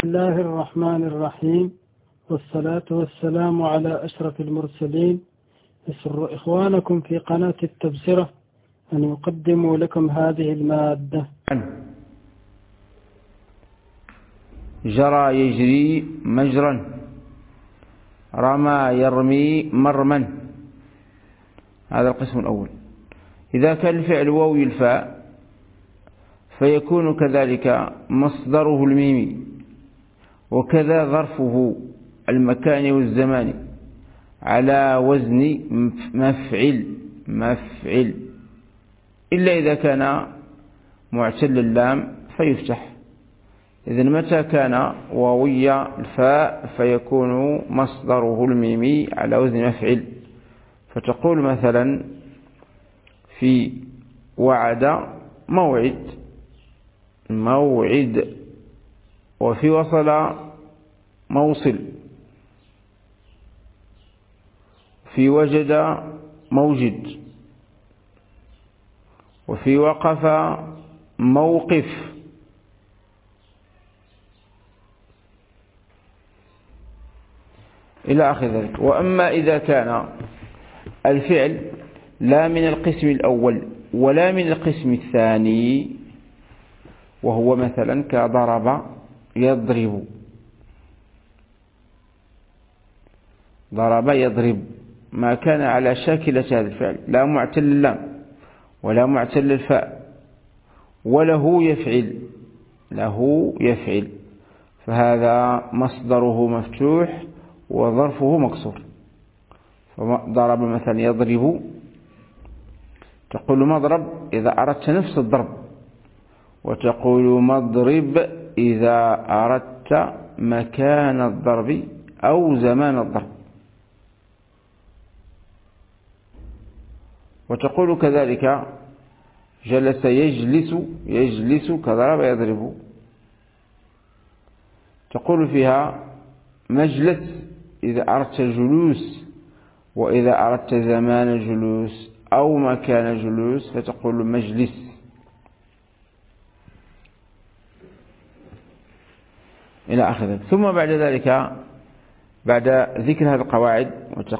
بسم الله الرحمن الرحيم، والصلاة والسلام على أشرف المرسلين. يسر إخوانكم في قناة التبصرة أن يقدموا لكم هذه المادة. جرى يجري مجرا، رمى يرمي مرما. هذا القسم الأول. إذا كان الفعل واوي الفاء فيكون كذلك مصدره الميمي، وكذا ظرفه المكان والزمان على وزن مفعل إلا إذا كان معتل اللام فيفتح. إذن متى كان واوي الفاء فيكون مصدره الميمي على وزن مفعل. فتقول مثلا في وعد موعد، وفي وصل موصل، في وجد موجد، وفي وقف موقف. إلى آخر ذلك. وأما إذا كان الفعل لا من القسم الأول ولا من القسم الثاني، وهو مثلا كضرب يضرب، ضرب يضرب، ما كان على شاكلة هذا الفعل، لا معتل اللام ولا معتل الفاء، وله يفعل، فهذا مصدره مفتوح وظرفه مكسور. فضرب مثلا يضرب، تقول مضرب إذا أردت نفس الضرب، وتقول مضرب إذا أردت مكان الضرب أو زمان الضرب. وتقول كذلك جلس يجلس كضرب يضرب. تقول فيها مجلس إذا أردت الجلوس، وإذا أردت زمان الجلوس أو مكان الجلوس فتقول مجلس. إلى آخر ذلك. ثم بعد ذلك، بعد ذكر هذه القواعد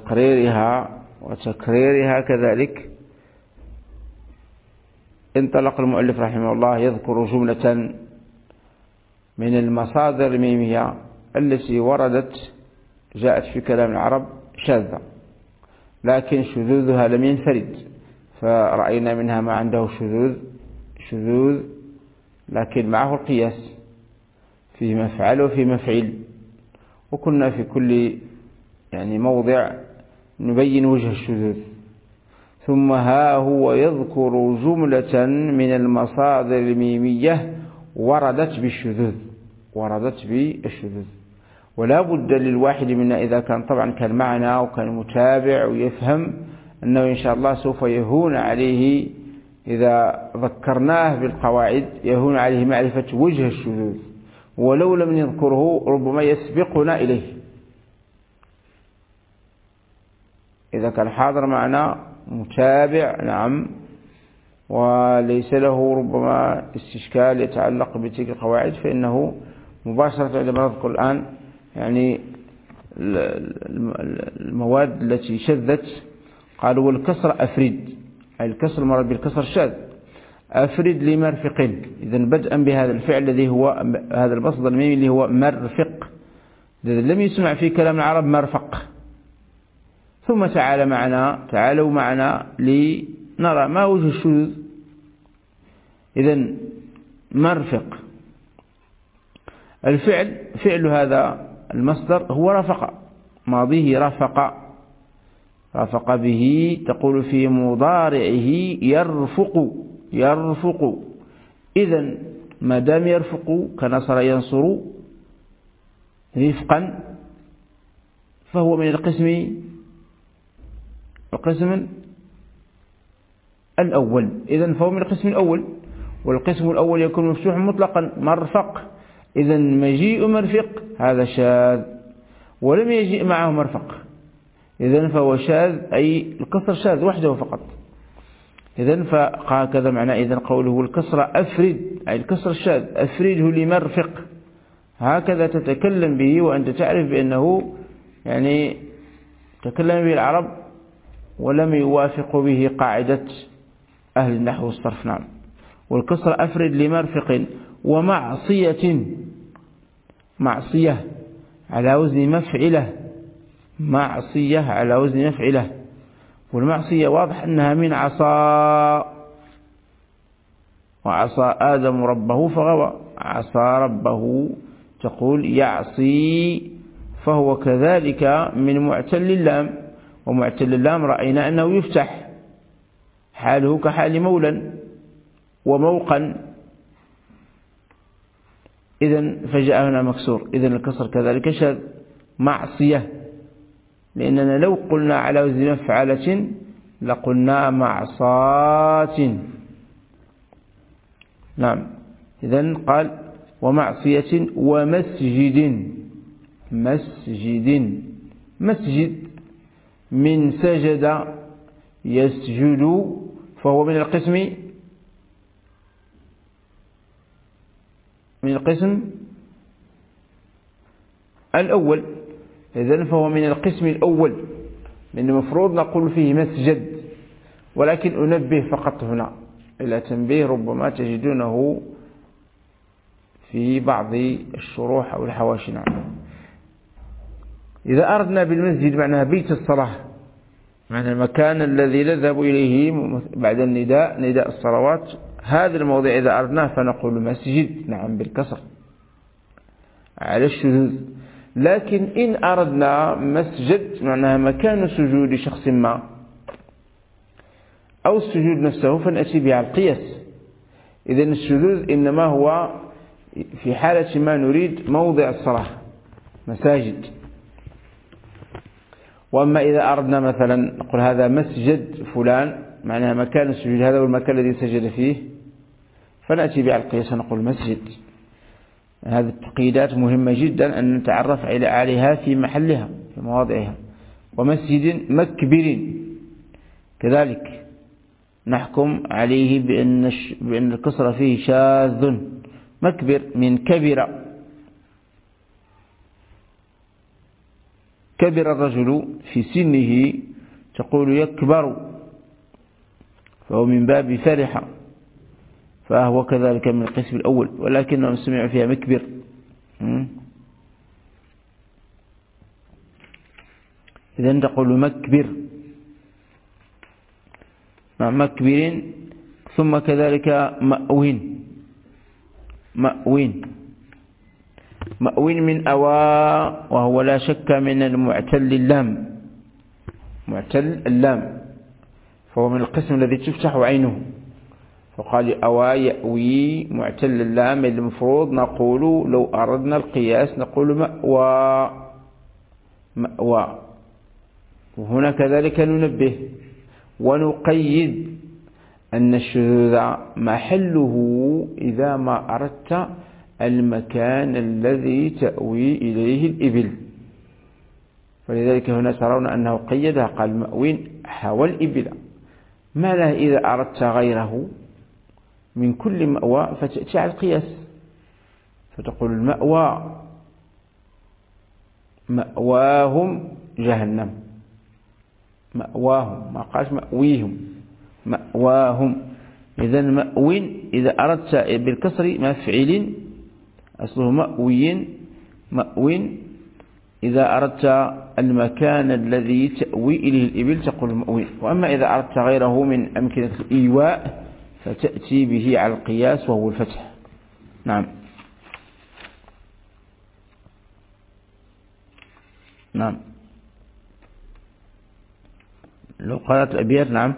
وتكريرها كذلك، انطلق المؤلف رحمه الله يذكر جملة من المصادر الميمية التي جاءت في كلام العرب شاذة، لكن شذوذها لم ينفرد، فرأينا منها ما عنده شذوذ لكن معه القياس في مفعل وفي مفعل. وكنا في كل موضع نبين وجه الشذوذ. ثم ها هو يذكر جملة من المصادر الميمية وردت بالشذوذ. ولا بد للواحد منا إذا كان طبعا كان معنا وكان متابع ويفهم أنه إن شاء الله سوف يهون عليه إذا ذكرناه بالقواعد، يهون عليه معرفة وجه الشذوذ، ولو لم نذكره ربما يسبقنا إليه. إذا كان حاضر معنا متابع نعم، وليس له ربما استشكال يتعلق بتلك القواعد، فإنه مباشرة عندما نذكر الآن المواد التي شذت، قالوا والكسر أفرد، أي الكسر المراد بالكسر شاذ، أفرد لمرفق. إذن بدءا بهذا الفعل الذي هو هذا المصدر الميمي اللي هو مرفق، لم يسمع في كلام العرب مرفق. ثم تعالوا معنا لنرى ما وجه الشذوذ. إذن مرفق فعل هذا المصدر هو رفق، ماضيه رفق به. تقول في مضارعه يرفق. إذن ما دام يرفق كنصر ينصر رفقا فهو من القسم الأول. إذن فهو من القسم الأول، والقسم الأول يكون مفتوح مطلقا مرفق. إذن مجيء مرفق هذا شاذ، ولم يجيء معه مرفق، إذن فهو شاذ، أي الكسر شاذ وحده فقط. إذن فهكذا معنى إذن قوله الكسر أفرد، أي الكسر الشاذ أفرده لمرفق، هكذا تتكلم به وأنت تعرف بأنه يعني تكلم به العرب ولم يوافق به قاعدة أهل النحو والصرف. نعم. والكسر أفرد لمرفق ومعصية، معصية على وزن مفعلة، معصية على وزن مفعلة. والمعصية واضح أنها من عصى، وعصى آدم ربه فغوى، عصى ربه تقول يعصي، فهو كذلك من معتل اللام، ومعتل اللام رأينا أنه يفتح، حاله كحال مولا وموقا، إذن فجاء هنا مكسور، إذن الكسر كذلك شاذ. معصية، لأننا لو قلنا على وزن مفعلة لقلنا معصاة. نعم. إذن قال ومعصية ومسجد، مسجد، مسجد من سجد يسجد، فهو من القسم الأول. إذن فهو من القسم الأول، لأن المفروض نقول فيه مسجد، ولكن أنبه فقط هنا إلى تنبيه ربما تجدونه في بعض الشروح أو الحواشي. نعم. إذا أردنا بالمسجد معناها بيت الصلاة، معنى المكان الذي نذهب إليه بعد النداء، نداء الصلوات، هذا الموضع إذا أردناه فنقول مسجد. نعم بالكسر على الشذوذ. لكن إن أردنا مسجد معناها مكان سجود شخص ما أو السجود نفسه فنأتي بها القياس. إذن الشذوذ إنما هو في حالة ما نريد موضع الصلاة، مساجد. وأما إذا أردنا مثلا نقول هذا مسجد فلان معناها مكان السجود، هذا هو المكان الذي سجد فيه، فنأتي بها القياس نقول مسجد. هذه التقييدات مهمة جدا أن نتعرف عليها في محلها في مواضعها. ومسجد مكبر كذلك نحكم عليه بأن الكسر فيه شاذ. مكبر من كبر، كبر الرجل في سنه تقول يكبر، فهو من باب فرح، فهو كذلك من القسم الأول، ولكنهم سمعوا فيها مكبر. إذن تقول مكبر، مع مكبر. ثم كذلك مأوين، مأوين، مأوين من أوى، وهو لا شك من المعتل اللام، معتل اللام، فهو من القسم الذي تفتح عينه. فقال أوى يأوي معتل اللام، المفروض نقول لو أردنا القياس نقول مأوى، مأوى. وهنا كذلك ننبه ونقيد أن الشذوذ محله إذا ما أردت المكان الذي تأوي إليه الإبل. فلذلك هنا ترون أنه قيدها، قال مأوين حوى الإبل. ما له إذا أردت غيره من كل مأوى فتأتي على القياس فتقول المأوى مأواهم جهنم، مأواهم، ما قالش مأويهم، مأواهم. إذن مأوين إذا أردت بالكسر مفعل أصله مأوين، مأوين إذا أردت المكان الذي تأوي إليه الإبل تقول مأوين. وأما إذا أردت غيره من أمكنة الإيواء فتأتي به على القياس وهو الفتح. نعم. نعم. لو قالت الأبيات. نعم.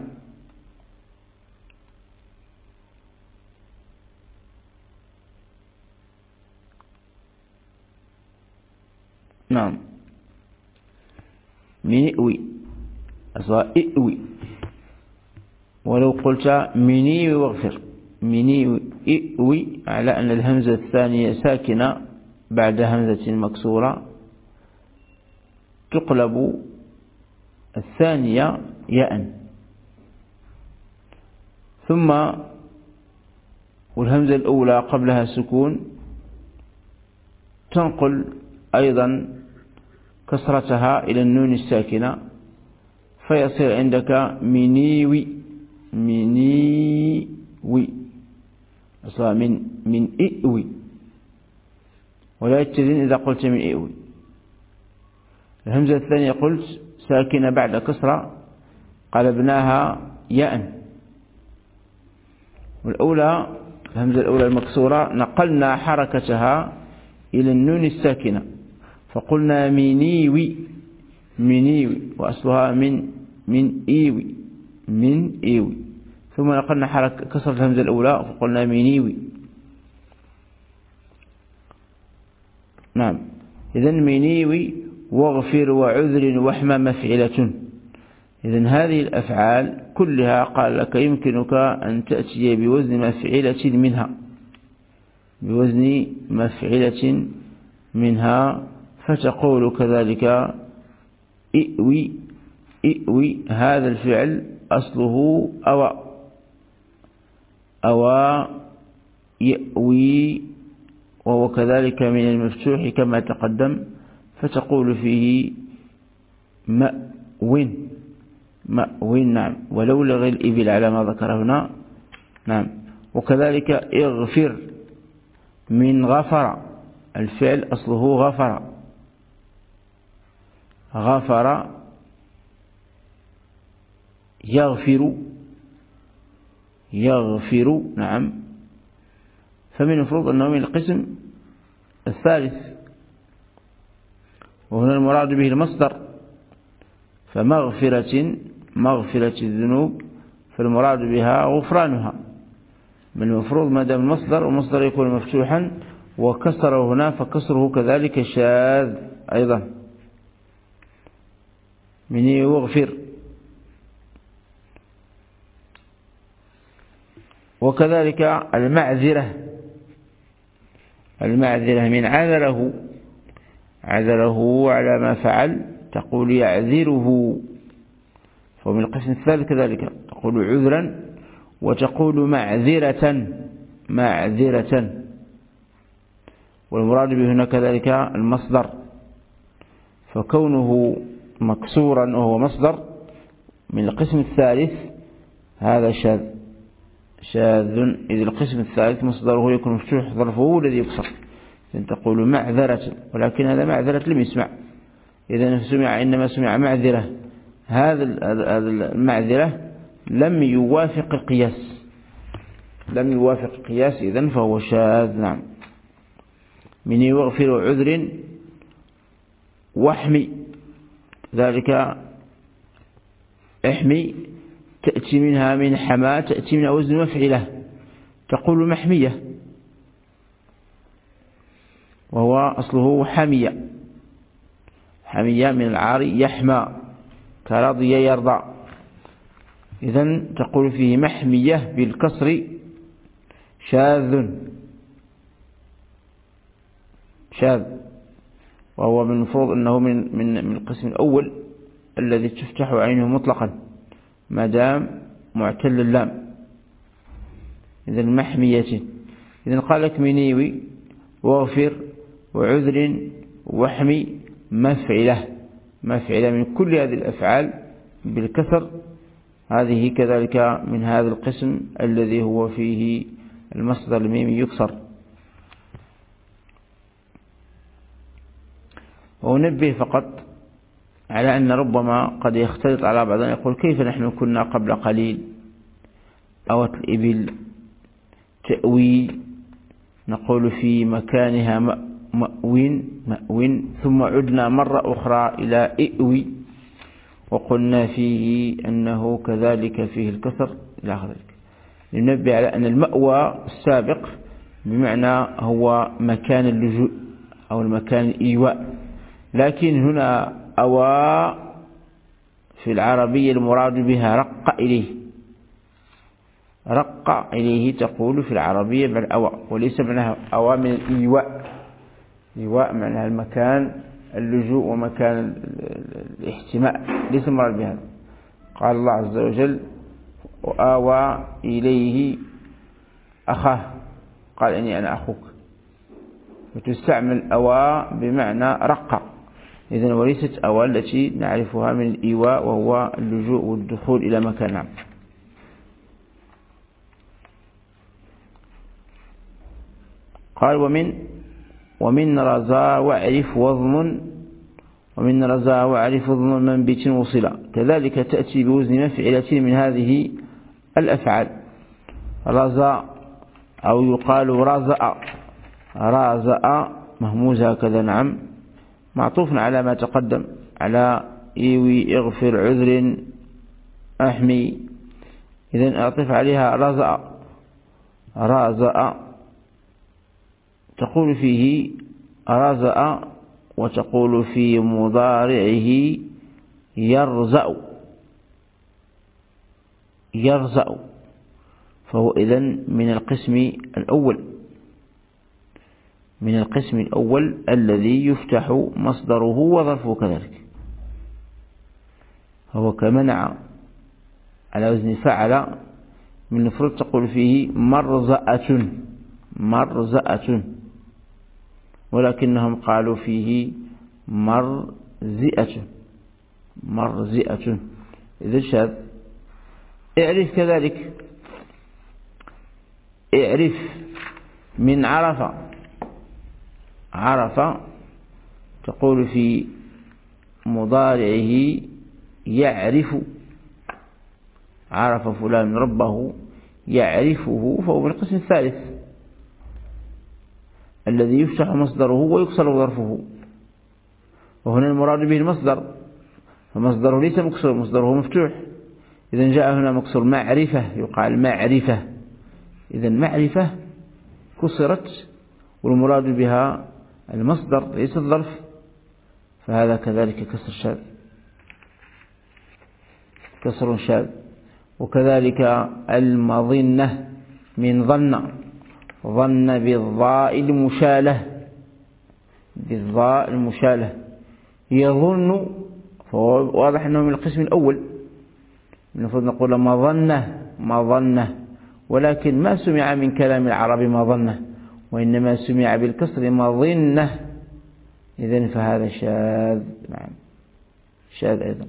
نعم. من إئوي أصلا إئوي، ولو قلت مني واغفر، مني إئوي على أن الهمزة الثانية ساكنة بعد همزة مكسورة تقلب الثانية ياء، ثم والهمزة الأولى قبلها سكون تنقل أيضا كسرتها إلى النون الساكنة فيصير عندك منيوي، منيوي أصلا من إئوي، ولا يتزن إذا قلت من إئوي. الهمزة الثانية قلت ساكنة بعد كسرة قلبناها ياء، والأولى الهمزة الأولى المكسورة نقلنا حركتها إلى النون الساكنة فقلنا منيوي، منيوي، وأصلها من إيوي، من إيوي، ثم نقلنا حركة كسرة الهمزة الأولى فقلنا منيوي. نعم، إذن منيوي واغفر وعذر وحمى مفعلة. إذن هذه الأفعال كلها قال لك يمكنك أن تأتي بوزن مفعلة منها، بوزن مفعلة منها، فتقول كذلك إئوي، إئوي هذا الفعل أصله أوى يأوي، وهو كذلك من المفتوح كما تقدم، فتقول فيه مأوين، مأوين. نعم، ولو لغي الإبل على ما ذكر هنا. نعم، وكذلك اغفر من غفر، الفعل أصله غفر، غفر يغفر، يغفر. نعم، فمن المفروض أنه من القسم الثالث، وهنا المراد به المصدر، فمغفرة، مغفرة الذنوب، فالمراد بها غفرانها. من المفروض ما دام المصدر ومصدر يكون مفتوحا وكسره هنا فكسره كذلك شاذ أيضا، من يغفر. وكذلك المعذرة، المعذرة من عذره، عذره على ما فعل تقول يعذره، فمن القسم الثالث كذلك تقول عذرا وتقول معذرة، معذرة، والمراد به هنا كذلك المصدر، فكونه مكسورا وهو مصدر من القسم الثالث هذا شاذ، شاذ. إذ القسم الثالث مصدره يكون مفتوح ظرفه الذي يكسر، إذن تقول معذرة، ولكن هذا معذرة لم يسمع، إذن سمع إنما سمع معذرة، هذا المعذرة لم يوافق القياس، لم يوافق القياس، إذن فهو شاذ. نعم، من يغفر عذر واحمي، ذلك احمي تأتي منها من حما، تأتي من وزن مفعلة، تقول محمية، وهو أصله حمية، حمية من العار يحمى كرضي يرضى، إذن تقول فيه محمية بالكسر شاذ، شاذ، وهو من المفروض أنه من القسم الأول الذي تفتح عينه مطلقا ما دام معتل اللام، إذن محمية. إذن قال لك منيوي واغفر وعذر وحمي مفعلة، مفعلة من كل هذه الأفعال بالكسر، هذه كذلك من هذا القسم الذي هو فيه المصدر الميمي يكسر. ونبه فقط على أن ربما قد يختلط على بعضنا، يقول كيف نحن كنا قبل قليل أوت الإبل تأوي، نقول في مكانها مأوين، مأوين، ثم عدنا مرة أخرى إلى إئوي وقلنا فيه أنه كذلك فيه الكسر إلى آخر ذلك. لننبه على أن المأوى السابق بمعنى هو مكان اللجوء أو المكان الإيواء، لكن هنا أوى في العربية المراد بها رق إليه، رق إليه تقول في العربية بالأوى، وليس معناها أوى من الإيواء، إيواء معناها المكان اللجوء ومكان الاحتماء، ليس مراد بهذا. قال الله عز وجل وآوى إليه أخاه، قال إني أنا أخوك، وتستعمل أوى بمعنى رق، إذن وليست أوى التي نعرفها من الإيواء وهو اللجوء والدخول إلى مكان عام. قال ومن رزا واعرف وضم، ومن رزا واعرف وضم منبت وصلا، كذلك تأتي بوزن مفعلة من هذه الأفعال. رزا أو يقال رزأ، رازأ مهموز هكذا، نعم، معطوف على ما تقدم، على إيوي اغفر عذر أحمي، إذن أعطف عليها رزأ. رازأ تقول فيه رزأ، وتقول في مضارعه يرزأ، يرزأ، فهو إذن من القسم الأول، من القسم الأول الذي يفتح مصدره وظرفه كذلك. هو كمنع على وزن فعل، من المفروض تقول فيه مرزأة، مرزأة، ولكنهم قالوا فيه مرزئة، مرزئة، إذا شاذ. اعرف كذلك، اعرف من عرف، عرف تقول في مضارعه يعرف، عرف فلان ربه يعرفه، فهو من القسم الثالث الذي يفتح مصدره ويكسر ظرفه، وهنا المراد به المصدر، فمصدره ليس مكسور، مصدره مفتوح. إذن جاء هنا مكسور معرفة، يقال معرفة، إذن معرفة كسرت والمراد بها المصدر ليس الظرف، فهذا كذلك كسر شاذ، كسر شاذ. وكذلك المظنة من ظن، ظن بالضاء المشالة، بالضاء المشالة. يظن فهو واضح أنه من القسم الأول، المفروض نقول مظنة، مظنة، ولكن ما سمع من كلام العرب مظنة، وإنما سمع بالكسر مظنة، إذن فهذا شاذ، نعم، شاذ أيضا.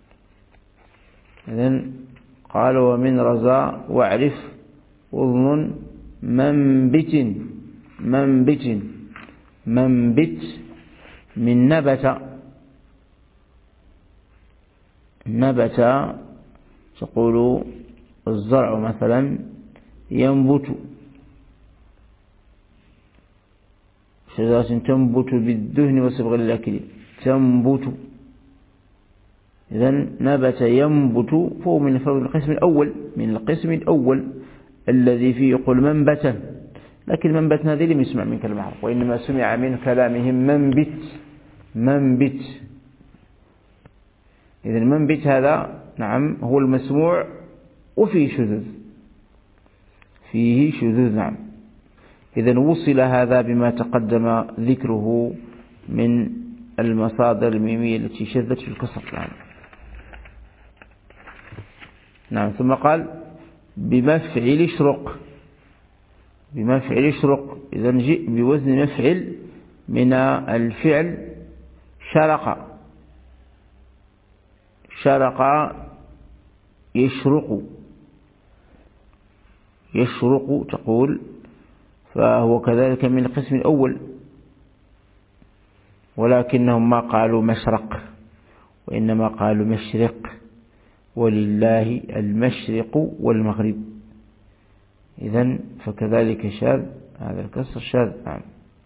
إذن قال ومن رزا واعرف أذن منبت، منبت، منبت من نبت، نبت تقول الزرع مثلا ينبت، شجرة تنبت بالدهن وصبغ الأكل، تنبت، إذن نبت ينبت، فهو من القسم الأول، من القسم الأول الذي فيه يقول منبتا، لكن منبت هذه لم يسمع من كلام العرب، وإنما سمع من كلامهم منبت، منبت. إذن منبت هذا نعم هو المسموع، وفيه شذوذ، فيه شذوذ، نعم. إذن وصل هذا بما تقدم ذكره من المصادر الميمية التي شذت في الكسر، نعم. نعم. ثم قال بمفعل اشرق، بمفعل اشرق، إذن جئ بوزن مفعل من الفعل شرق، شرق يشرق، يشرق تقول، فهو كذلك من القسم الأول، ولكنهم ما قالوا مشرق، وإنما قالوا مشرق، ولله المشرق والمغرب، إذن فكذلك شاذ، هذا الكسر شاذ، نعم.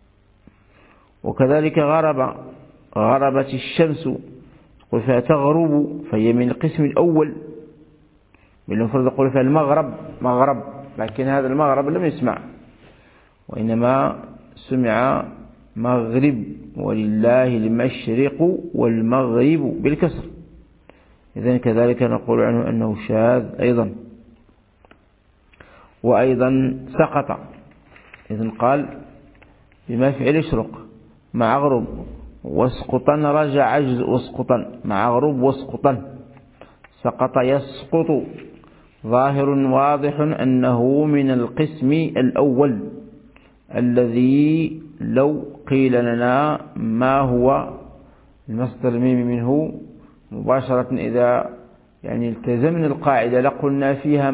وكذلك غرب، غربت الشمس تقول فيها تغرب، فهي من القسم الأول، بالمفرد تقول فيها المغرب، مغرب، لكن هذا المغرب لم يسمع، وإنما سمع مغرب، ولله المشرق والمغرب بالكسر، إذن كذلك نقول عنه أنه شاذ أيضا. وأيضا سقط، إذن قال بمفعل اشرق مع غرب واسقطا، رجع عجز واسقطا، مع غرب واسقطا، سقط يسقط، ظاهر واضح أنه من القسم الأول الذي لو قيل لنا ما هو المصدر الميمي منه مباشرة إذا يعني التزمنا القاعدة لقلنا فيها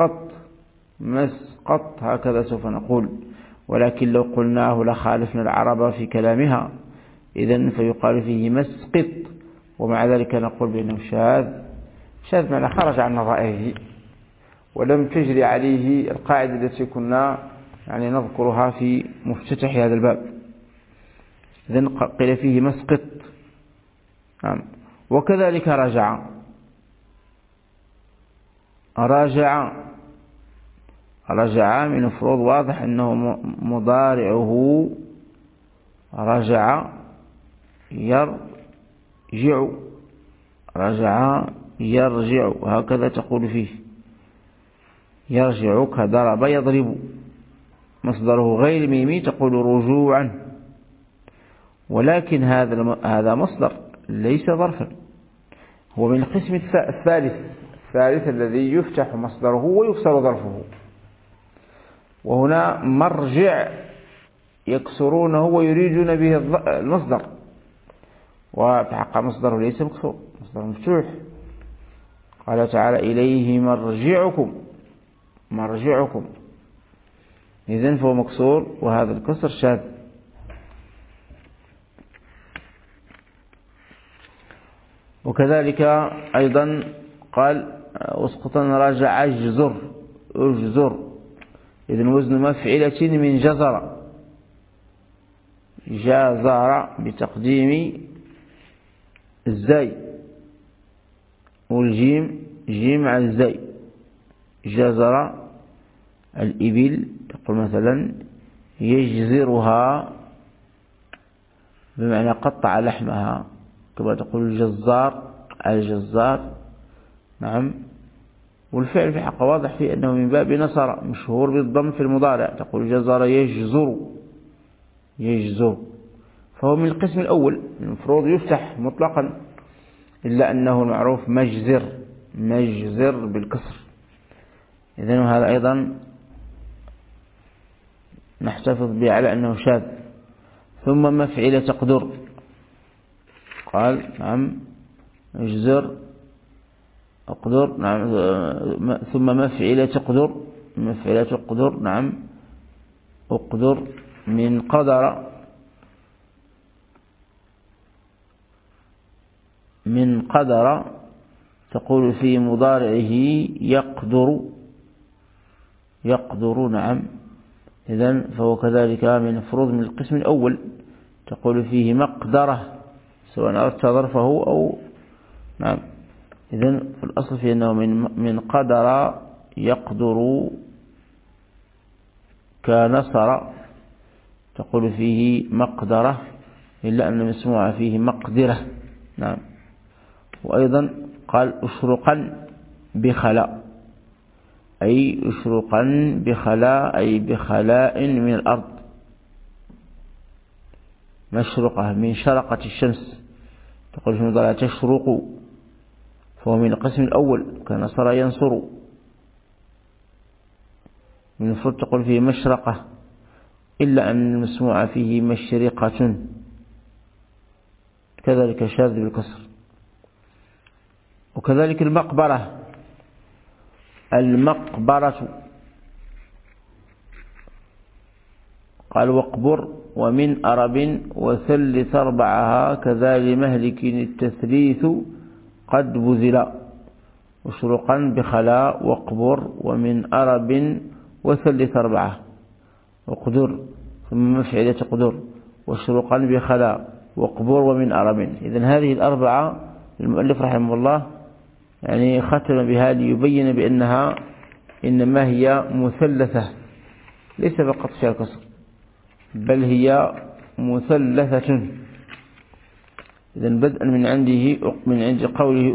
مسقط هكذا سوف نقول، ولكن لو قلناه لخالفنا العرب في كلامها، إذن فيقال فيه مسقط، ومع ذلك نقول بأنه شاذ معنى خرج عن نظائره ولم تجري عليه القاعدة التي كنا يعني نذكرها في مفتتح هذا الباب. إذن قيل فيه مسقط. نعم. وكذلك رجع من مفروض واضح أنه مضارعه رجع يرجع هكذا تقول فيه، يرجع كضرب يضرب، مصدره غير ميمي تقول رجوعا، ولكن هذا مصدر ليس ظرفا، هو من القسم الثالث الذي يفتح مصدره ويكسر ظرفه. وهنا مرجع يكسرونه ويريدون به المصدر، وفحق مصدره ليس مكسور، مصدر مفتوح. قال تعالى إليه مرجعكم، إذن فهو مكسور، وهذا الكسر شاذ. وكذلك أيضا قال اسقطا رجع اجزر، إذن وزن مفعلة من جزر بتقديم الزاي والجيم جيم على الزاي. جزر الإبل تقول مثلا يجزرها بمعنى قطع لحمها، كما تقول الجزار الجزار. نعم. والفعل في حق واضح فيه أنه من باب نصر، مشهور بالضم في المضارع، تقول جزر يجزر، فهو من القسم الأول، المفروض يفتح مطلقا، إلا أنه المعروف مجزر بالكسر. إذن هذا أيضا نحتفظ به على أنه شاذ. ثم مفعلة تقدر، قال نعم اجزر أقدر، نعم. ثم مفعلة تقدر، نعم أقدر من قدر تقول في مضارعه يقدر، نعم. إذن فهو كذلك من مفروض من القسم الأول، تقول فيه مقدرة سواء أردت ظرفه أو نعم. إذن الأصل في أنه من قدر يقدر كنصر تقول فيه مقدرة، إلا أن المسموع فيه مقدرة. نعم. وأيضا قال أشرقا بخلاء، أي أشرقا بخلاء أي بخلاء من الأرض، مشرقة من شرقة الشمس، تقول في المضارع تشرق، فهو من القسم الأول كنصر ينصر، من المفروض تقول فيه مشرقة، إلا أن المسموع فيه مشرقة، كذلك شاذ بالكسر. وكذلك المقبرة قال واقبر ومن أرب وثلث أربعها، كذا لمهلك التثليث قد بذل، وشرقا بخلاء واقبر ومن أرب وثلث أربعة، وقدر ثم مفعلة قدر وشرقا بخلاء واقبر ومن أرب. إذن هذه الأربعة المؤلف رحمه الله يعني ختم بها ليبين بأنها إنما هي مثلثة، ليس فقط فيها الكسر بل هي مثلثة. إذن بدءا من عند قوله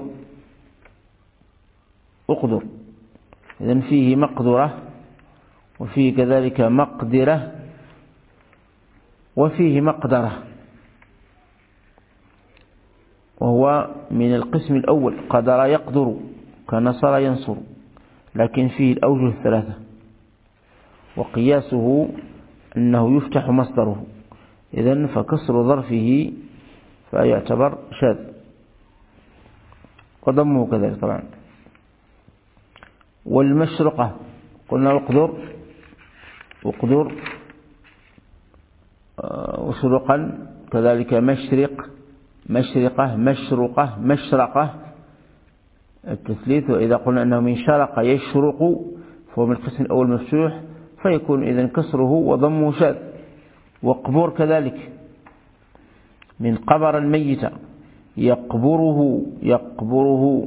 أقدر، إذن فيه مقدرة، وفيه كذلك مقدرة، وفيه مقدرة، وهو من القسم الأول، قدر يقدر كنصر ينصر، لكن فيه الأوجه الثلاثة. وقياسه أنه يفتح مصدره، إذن فكسر ظرفه فيعتبر شاذ، وضمه كذلك طبعا. والمشرقة قلنا اقدر وشرقا كذلك، مشرق، مشرقة، مشرقة، مشرقة التثليث. وإذا قلنا أنه من شرق يشرق فهو من القسم الأول مفتوح، فيكون إذن كسره وضمه شاذ. وقبور كذلك، من قبر الميت يقبره،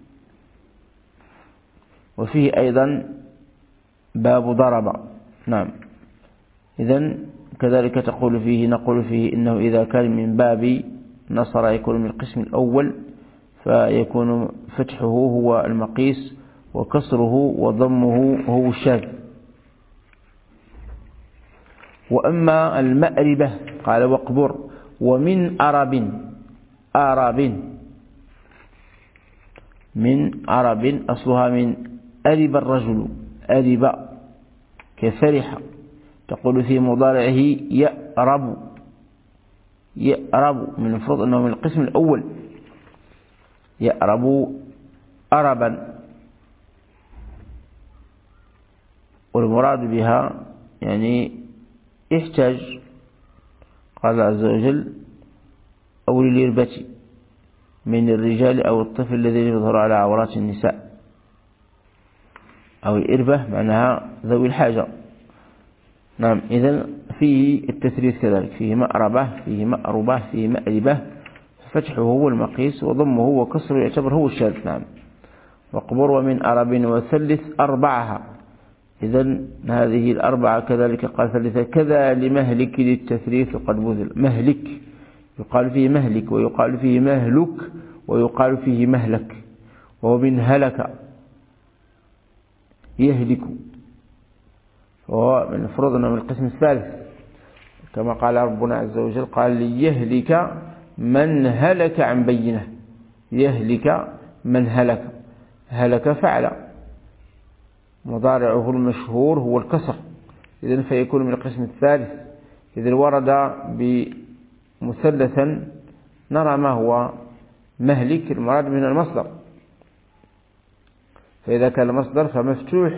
وفيه أيضا باب ضرب. نعم، إذن كذلك نقول فيه إنه إذا كان من باب نصر يكون من القسم الأول، فيكون فتحه هو المقيس وكسره وضمه هو الشاذ. وأما المأربة قال وقبر. ومن أرب أصلها من أرب الرجل، أرب كفرح، تقول في مضارعه يأرب، من المفروض أنه من القسم الأول، يأرب أربا، والمراد بها يعني احتاج، قال عز وجل أو للإربة من الرجال أو الطفل الذي يظهر على عورات النساء، أو الإربة معناها ذوي الحاجة. نعم، إذن فيه التثليث كذلك، فيه مأربة، فيه مأربة، فيه مأربة، فتحه هو المقيس وضمه وكسره يعتبر هو الشاذ. نعم. وقبر ومن أرب وثلث أربعها، إذن هذه الأربعة كذلك قال ثلثة. كذا لمهلك للتثليث قد بذل. مهلك يقال فيه مهلك، ويقال فيه مهلك، ويقال فيه مهلك، وهو من هلك يهلك، وهو من المفروض أنه من القسم الثالث، كما قال ربنا عز وجل قال ليهلك من هلك عن بينه، يهلك من هلك فعل، مضارعه المشهور هو الكسر، إذن فيكون من القسم الثالث. إذن ورد بمثلثا نرى ما هو مهلك، المراد من المصدر، فإذا كان المصدر فمفتوح،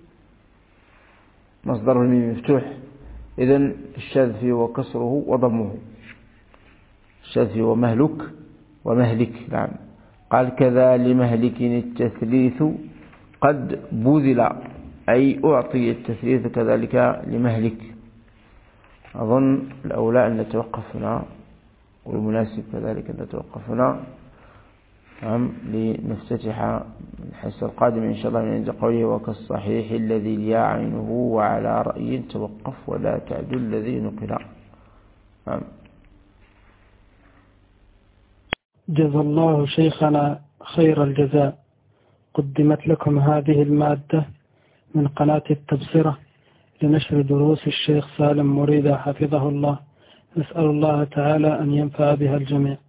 مصدره الميم مفتوح، إذن الشاذ فيه وكسره وضمه، الشاذ فيه ومهلك ومهلك. نعم. قال كذا لمهلك التثليث قد بذل، أي أعطي التثليث كذلك لمهلك. أظن الأولى أن نتوقف هنا، والمناسب كذلك أن نتوقف هنا. نعم، لنفتتح الحصة القادمة إن شاء الله من عند قوله وكالصحيح الذي لي عينه وعلى رأي توقف ولا تعدل الذي نقل. نعم. جزا الله شيخنا خير الجزاء. قدمت لكم هذه المادة من قناة التبصرة لنشر دروس الشيخ سالم مريدة حفظه الله. نسأل الله تعالى أن ينفع بها الجميع.